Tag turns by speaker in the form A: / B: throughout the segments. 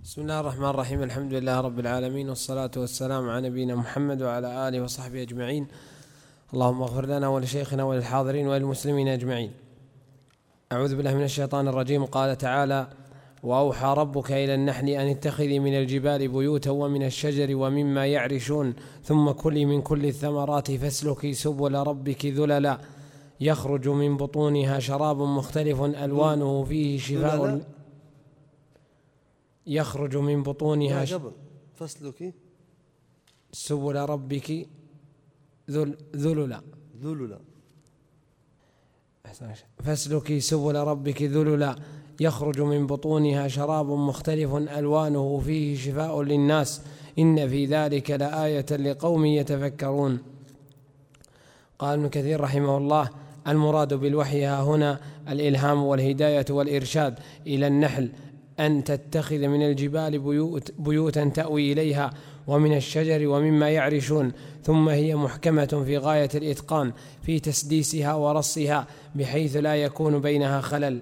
A: بسم الله الرحمن الرحيم. الحمد لله رب العالمين، والصلاة والسلام على نبينا محمد وعلى آله وصحبه أجمعين. اللهم اغفر لنا ولشيخنا وللحاضرين وللمسلمين أجمعين. أعوذ بالله من الشيطان الرجيم. قال تعالى: وأوحى ربك إلى النحل أن اتخذي من الجبال بيوتا ومن الشجر ومما يعرشون ثم كلي من كل الثمرات فاسلكي سبل ربك ذللا يخرج من بطونها شراب مختلف ألوانه فيه شفاء يخرج من بطونها
B: فاسلكي
A: سبل ربك ذللا فاسلكي سبل ربك ذللا يخرج من بطونها شراب مختلف ألوانه فيه شفاء للناس إن في ذلك لآية لقوم يتفكرون. قال ابن كثير رحمه الله: المراد بالوحي ها هنا الإلهام والهداية والإرشاد إلى النحل أن تتخذ من الجبال بيوتا تأوي إليها ومن الشجر ومما يعرشون، ثم هي محكمة في غاية الإتقان في تسديسها ورصها بحيث لا يكون بينها خلل.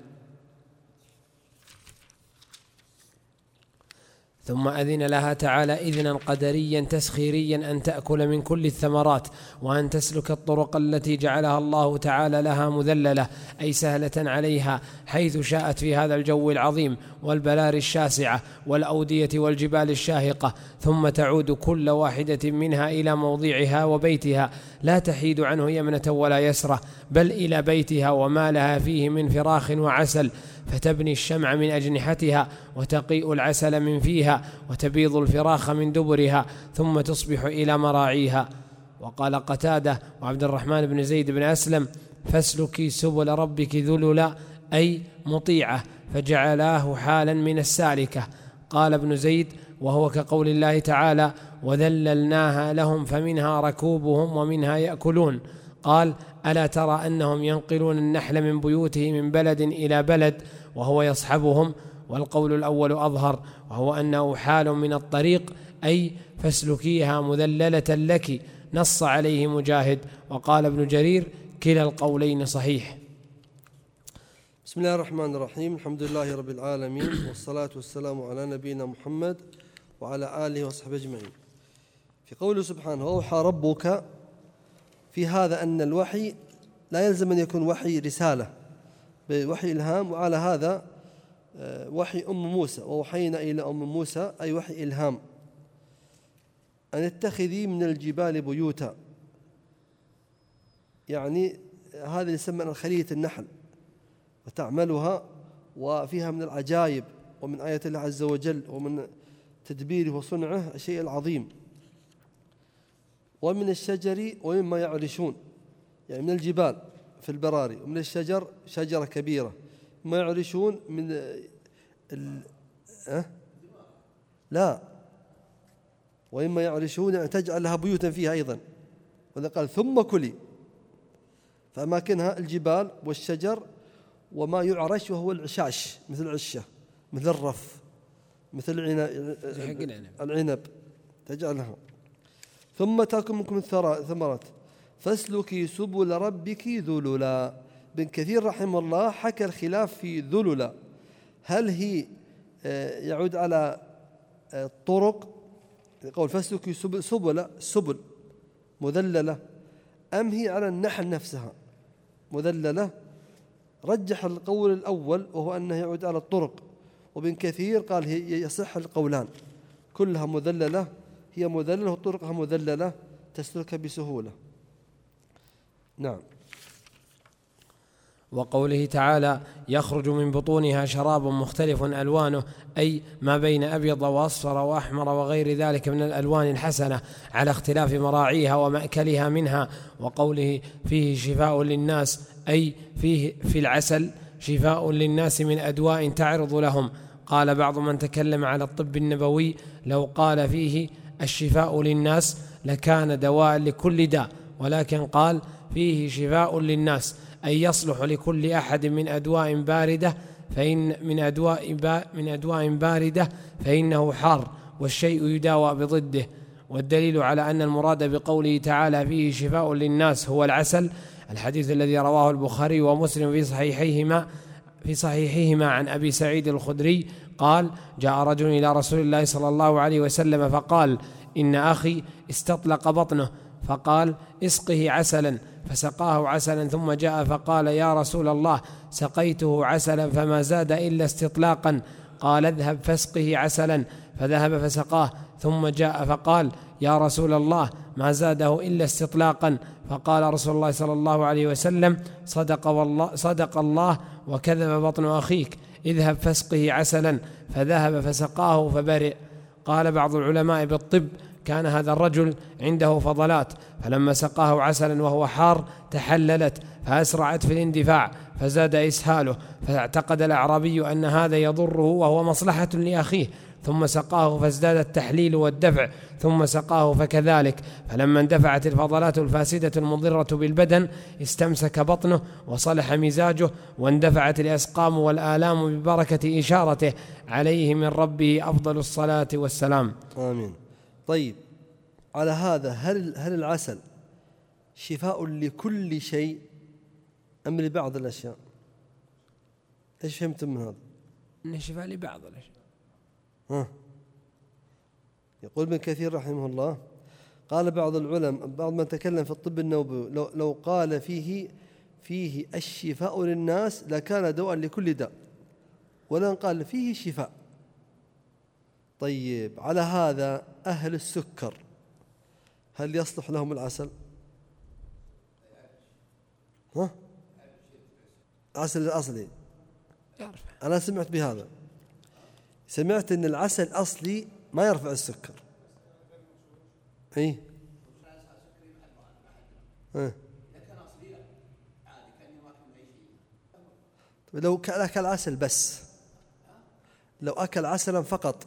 A: ثم أذن لها تعالى إذنا قدريا تسخيريا أن تأكل من كل الثمرات وأن تسلك الطرق التي جعلها الله تعالى لها مذللة أي سهلة عليها حيث شاءت في هذا الجو العظيم والبلار الشاسعة والأودية والجبال الشاهقة، ثم تعود كل واحدة منها إلى موضعها وبيتها لا تحيد عنه يمنة ولا يسرة، بل إلى بيتها وما لها فيه من فراخ وعسل، فتبني الشمع من أجنحتها وتقيء العسل من فيها وتبيض الفراخ من دبرها ثم تصبح إلى مراعيها. وقال قتادة وعبد الرحمن بن زيد بن أسلم: فاسلكي سبل ربك ذللا أي مطيعة، فجعلاه حالا من السالكة. قال ابن زيد: وهو كقول الله تعالى: وذللناها لهم فمنها ركوبهم ومنها يأكلون. قال: ألا ترى أنهم ينقلون النحل من بيوته من بلد إلى بلد وهو يصحبهم؟ والقول الأول أظهر، وهو أنه حال من الطريق أي فاسلكيها مذللة لك، نص عليه مجاهد. وقال ابن جرير: كلا القولين صحيح.
B: بسم الله الرحمن الرحيم. الحمد لله رب العالمين، والصلاة والسلام على نبينا محمد وعلى آله وصحبه أجمعين. في قوله سبحانه: وأوحى ربك، في هذا أن الوحي لا يلزم أن يكون وحي رسالة بوحي إلهام، وعلى هذا وحي أم موسى، ووحينا إلى أم موسى أي وحي إلهام أن اتخذي من الجبال بيوتا، يعني هذا يسمى خلية النحل وتعملها، وفيها من العجائب ومن آيات الله عز وجل ومن تدبيره وصنعه الشيء العظيم. ومن الشجر ومما يعرشون، يعني من الجبال في البراري، ومن الشجر شجرة كبيرة، ما يعرشون من لا، وإما يعرشون يعني تجعل لها بيوتا فيها أيضا. وذا قال: ثم كلي، فأماكنها الجبال والشجر وما يعرش وهو العشاش، مثل العشة، مثل الرف، مثل العنب تجعلها. ثم تأكل منكم الثمرات فاسلكي سبل ربك ذللا. ابن كثير رحمه الله حكى الخلاف في ذللا، هل هي يعود على الطرق، يقول فاسلكي سبل مذللة، أم هي على النحل نفسها مذللة؟ رجح القول الأول وهو أنه يعود على الطرق، وابن كثير قال هي يصح القولان، كلها مذللة، هي مذللة وطرقها مذللة تسلكها بسهولة. نعم.
A: وقوله تعالى: يخرج من بطونها شراب مختلف ألوانه أي ما بين أبيض وأصفر وأحمر وغير ذلك من الألوان الحسنة على اختلاف مراعيها ومأكلها منها. وقوله فيه شفاء للناس أي فيه في العسل شفاء للناس من أدواء تعرض لهم. قال بعض من تكلم على الطب النبوي: لو قال فيه الشفاء للناس لكان دواء لكل داء، ولكن قال فيه شفاء للناس أي يصلح لكل أحد من أدواء باردة فإنه حار، والشيء يداوى بضده. والدليل على أن المراد بقوله تعالى فيه شفاء للناس هو العسل الحديث الذي رواه البخاري ومسلم في صحيحيهما عن أبي سعيد الخدري قال: جاء رجل إلى رسول الله صلى الله عليه وسلم فقال: إن أخي استطلق بطنه، فقال: اسقه عسلا، فسقاه عسلا، ثم جاء فقال: يا رسول الله، سقيته عسلا فما زاد إلا استطلاقا. قال: اذهب فاسقه عسلا، فذهب فسقاه، ثم جاء فقال: يا رسول الله، ما زاده إلا استطلاقا. فقال رسول الله صلى الله عليه وسلم: صدق الله وكذب بطن أخيك، اذهب فاسقه عسلا. فذهب فسقاه فبرئ. قال بعض العلماء بالطب: كان هذا الرجل عنده فضلات، فلما سقاه عسلا وهو حار تحللت فأسرعت في الاندفاع فزاد إسهاله، فاعتقد الأعرابي أن هذا يضره وهو مصلحة لأخيه، ثم سقاه فازداد التحليل والدفع، ثم سقاه فكذلك، فلما اندفعت الفضلات الفاسدة المضرة بالبدن استمسك بطنه وصلح مزاجه، واندفعت الأسقام والآلام ببركة إشارته عليه من ربه أفضل الصلاة والسلام.
B: آمين. طيب، على هذا هل العسل شفاء لكل شيء أم لبعض الأشياء؟ إيش فهمتم من هذا؟
A: إنه شفاء لبعض الأشياء.
B: يقول ابن كثير رحمه الله: قال بعض العلماء، بعض من تكلم في الطب النبوي، لو قال فيه الشفاء للناس لكان دواء لكل داء، ولن قال فيه شفاء. طيب، على هذا أهل السكر هل يصلح لهم العسل؟ عسل الأصلي أنا سمعت بهذا، سمعت أن العسل الأصلي ما يرفع السكر. إيه؟ لو أكل عسل بس، لو أكل عسلا فقط.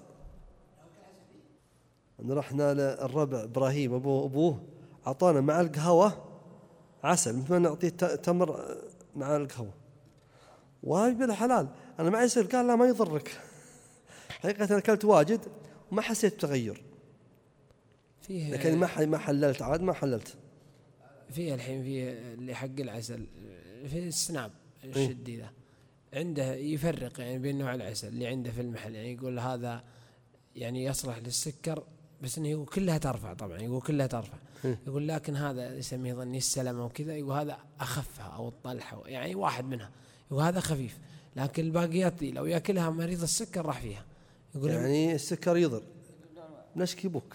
B: رحنا للربع إبراهيم أبوه أعطانا مع القهوة عسل مثل ما نعطيه تمر مع القهوة، وهاي بالحلال. أنا ما يصير، قال لا ما يضرك. حقيقة أكلت واجد وما حسيت بتغير، لكن ما حللت، عاد ما حللت.
A: فيه الحين فيه اللي حق العسل في السناب الشدي ذا عنده يفرق يعني بين نوع العسل اللي عنده في المحل، يعني يقول هذا يعني يصلح للسكر، بس انه يقول كلها ترفع، طبعا يقول كلها ترفع، يقول لكن هذا يسميه ظني السلمة وكذا، يقول هذا أخفها أو الطلحة، يعني واحد منها يقول هذا خفيف، لكن الباقيات دي لو يأكلها مريض السكر راح فيها. يقول
B: يعني السكر يضر. نشكي بوك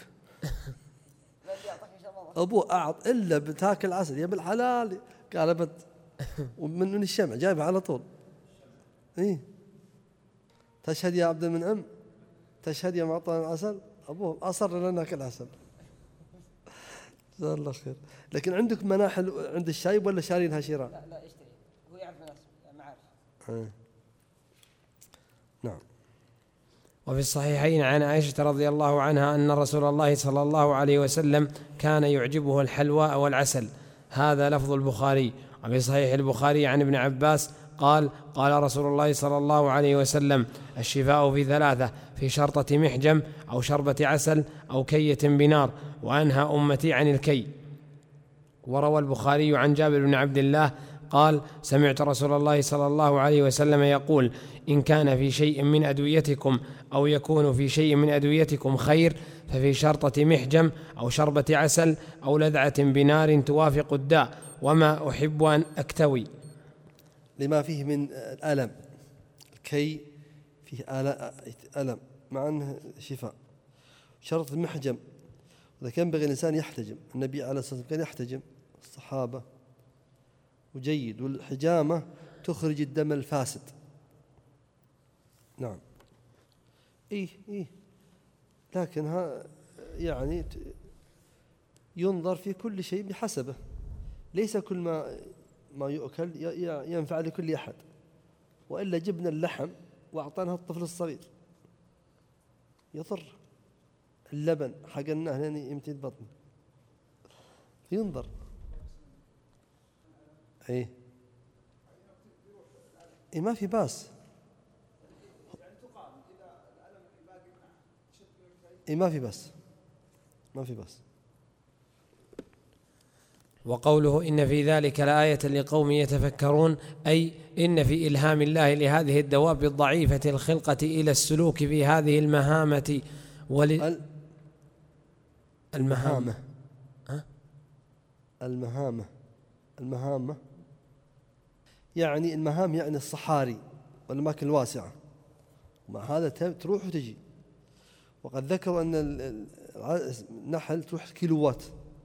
B: أبوه أعط إلا بتاكل عسل يا بالحلال، قال بد ومن الشمع جايبها على طول. إيه، تشهد يا عبد المنعم، تشهد يا معطى العسل. أبوه أصر لنا ناكل عسل. جزاه الله خير. لكن عندك مناحل عند الشايب ولا شارينها شراء؟
C: لا يشتري، هو يعرف الناس معارف.
B: نعم.
A: وفي الصحيحين عن عائشة رضي الله عنها أن رسول الله صلى الله عليه وسلم كان يعجبه الحلوى والعسل. هذا لفظ البخاري. وفي صحيح البخاري عن ابن عباس قال: قال رسول الله صلى الله عليه وسلم: الشفاء في ثلاثة، في شرطة محجم أو شربة عسل أو كية بنار، وأنهى أمتي عن الكي. وروى البخاري عن جابر بن عبد الله قال: سمعت رسول الله صلى الله عليه وسلم يقول: إن كان في شيء من أدويتكم أو يكون في شيء من أدويتكم خير ففي شرطة محجم أو شربة عسل أو لذعة بنار توافق الداء، وما أحب أن أكتوي.
B: لما فيه من الألم، الكي فيه ألم مع أنه شفاء. شرط المحجم، إذا كان بغي الإنسان يحتجم، النبي عليه الصلاة والسلام كان يحتجم، الصحابة، وجيد. والحجامة تخرج الدم الفاسد. نعم. إيه لكنها يعني ينظر في كل شيء بحسبه، ليس كل ما يؤكل ينفع لكل أحد، وإلا جبنا اللحم وأعطانها الطفل الصغير يضر، اللبن حقناه لين يمتد بطنه، ينظر. إيه ما في باس. ما في باس.
A: وقوله إن في ذلك لآية لقوم يتفكرون، أي إن في إلهام الله لهذه الدواب الضعيفة الخلقة إلى السلوك في هذه المهامة المهامة
B: يعني المهام، يعني الصحاري والأماكن الواسعة، ومع هذا تروح وتجي. وقد ذكروا أن النحل تروح كيلوات،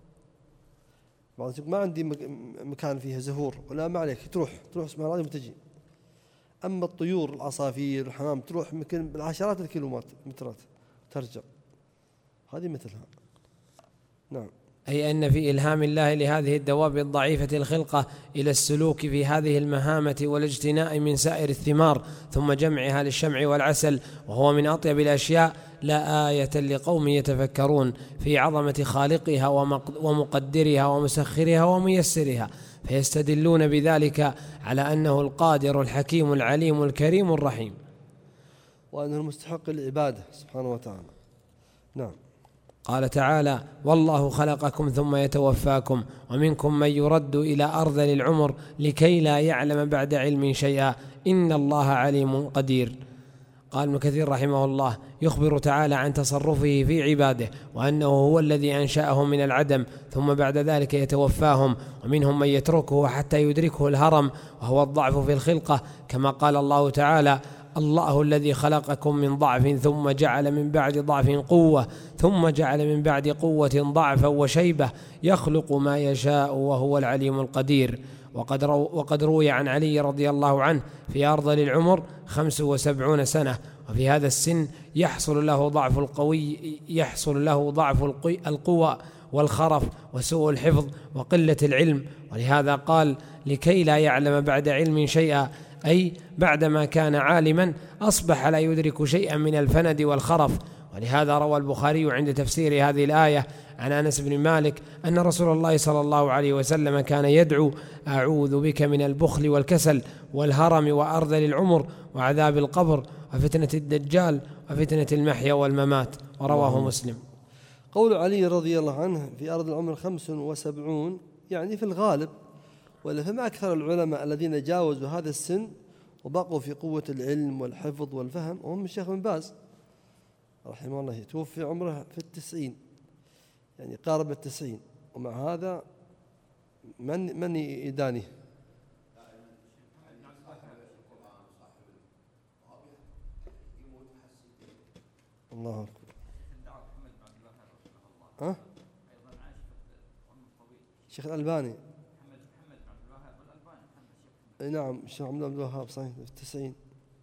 B: ما عندي مكان فيها زهور ولا ما عليك، تروح اسمها العظيم وتجي. أما الطيور العصافير الحمام تروح يمكن بالعشرات الكيلومترات ترجع، هذه مثلها. نعم.
A: أي أن في إلهام الله لهذه الدواب الضعيفة الخلقة إلى السلوك في هذه المهامة والاجتناء من سائر الثمار ثم جمعها للشمع والعسل، وهو من أطيب الأشياء، لا آية لقوم يتفكرون في عظمة خالقها ومقدرها ومسخرها وميسرها، فيستدلون بذلك على أنه القادر الحكيم العليم الكريم الرحيم،
B: وأنه المستحق للعبادة سبحانه وتعالى. نعم.
A: قال تعالى: والله خلقكم ثم يتوفاكم ومنكم من يرد إلى أرذل العمر لكي لا يعلم بعد علم شيئا إن الله عليم قدير. قال ابن كثير رحمه الله: يخبر تعالى عن تصرفه في عباده، وأنه هو الذي أنشأهم من العدم ثم بعد ذلك يتوفاهم، ومنهم من يتركه حتى يدركه الهرم وهو الضعف في الخلقة، كما قال الله تعالى: الله الذي خلقكم من ضعف ثم جعل من بعد ضعف قوة ثم جعل من بعد قوة ضعفا وشيبة يخلق ما يشاء وهو العليم القدير. وقد روي عن علي رضي الله عنه في أرذل العمر 75 سنة، وفي هذا السن يحصل له ضعف القوى والخرف وسوء الحفظ وقلة العلم، ولهذا قال: لكي لا يعلم بعد علم شيئا، أي بعدما كان عالما أصبح لا يدرك شيئا من الفند والخرف. ولهذا روى البخاري عند تفسير هذه الآية عن أنس بن مالك أن رسول الله صلى الله عليه وسلم كان يدعو: أعوذ بك من البخل والكسل والهرم وأرذل العمر وعذاب القبر وفتنة الدجال وفتنة المحيا والممات. ورواه مسلم.
B: قول علي رضي الله عنه في أرذل العمر 75، يعني في الغالب، ولا فما أكثر العلماء الذين جاوزوا هذا السن وبقوا في قوة العلم والحفظ والفهم، وهم الشيخ بن باز رحمه الله توفي عمره في 90، يعني قارب 90، ومع هذا من يدانيه. الله أكبر. الشيخ الألباني. نعم، الشيخ محمد عبد الوهاب صحيح في 90.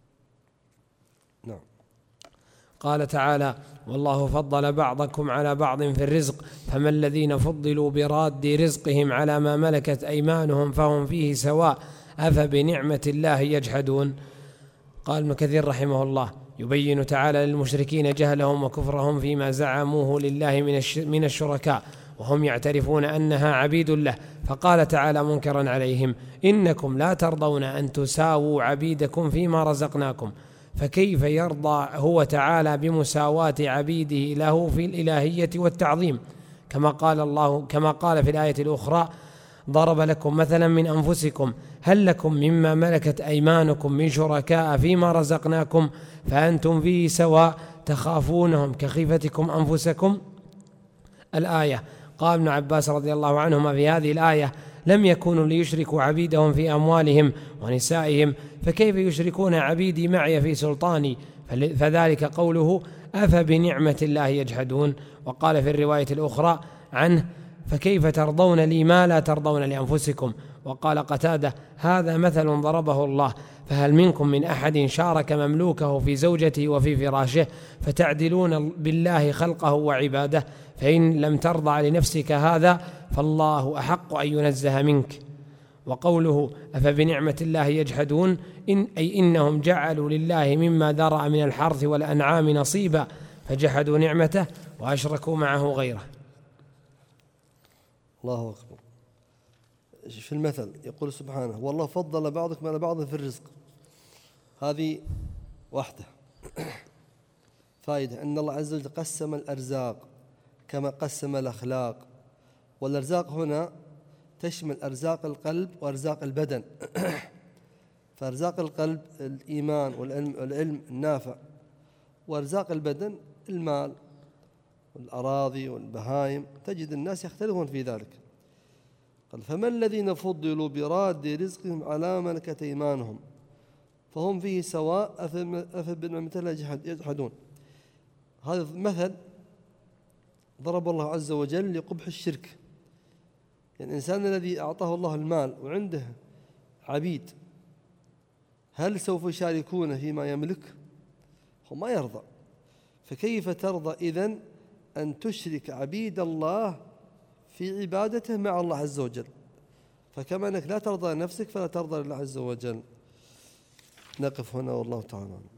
B: نعم.
A: قال تعالى: والله فضل بعضكم على بعض في الرزق فما الذين فضلوا براد رزقهم على ما ملكت أيمانهم فهم فيه سواء أفبنعمة الله يجحدون. قال ابن كثير رحمه الله: يبين تعالى للمشركين جهلهم وكفرهم فيما زعموه لله من الشركاء، وهم يعترفون أنها عبيد له، فقال تعالى منكرا عليهم: إنكم لا ترضون أن تساووا عبيدكم فيما رزقناكم، فكيف يرضى هو تعالى بمساواة عبيده له في الإلهية والتعظيم، كما قال في الآية الأخرى: ضرب لكم مثلا من أنفسكم هل لكم مما ملكت أيمانكم من شركاء فيما رزقناكم فأنتم فيه سواء تخافونهم كخيفتكم أنفسكم. الآية. قال ابن عباس رضي الله عنهما في هذه الآية: لم يكونوا ليشركوا عبيدهم في أموالهم ونسائهم، فكيف يشركون عبيدي معي في سلطاني؟ فذلك قوله: أفبنعمة الله يجحدون. وقال في الرواية الأخرى عنه: فكيف ترضون لي ما لا ترضون لأنفسكم. وقال قتادة: هذا مثل ضربه الله، فهل منكم من أحد شارك مملوكه في زوجته وفي فراشه فتعدلون بالله خلقه وعباده؟ فإن لم ترضى لنفسك هذا فالله أحق أن ينزه منك. وقوله: أفبنعمة الله يجحدون، أي إنهم جعلوا لله مما ذرأ من الحرث والأنعام نصيبا فجحدوا نعمته وأشركوا معه غيره.
B: الله أكبر. في المثل يقول سبحانه: والله فضل بعضكم على بعض في الرزق. هذه واحدة فائدة، أن الله عز وجل قسم الأرزاق كما قسم الأخلاق. والأرزاق هنا تشمل أرزاق القلب وأرزاق البدن. فأرزاق القلب الإيمان والعلم النافع، وأرزاق البدن المال والأراضي والبهائم. تجد الناس يختلفون في ذلك. قال فما الذين فضلوا براد رزقهم على ملكة أيمانهم فهم فيه سواء أفبنعمة الله يجحدون. هذا مثل ضرب الله عز وجل لقبح الشرك. يعني الإنسان الذي أعطاه الله المال وعنده عبيد، هل سوف يشاركونه فيما يملك؟ هو ما يرضى. فكيف ترضى إذن أن تشرك عبيد الله في عبادته مع الله عز وجل؟ فكما أنك لا ترضى لنفسك فلا ترضى لله عز وجل. نقف هنا والله تعالى.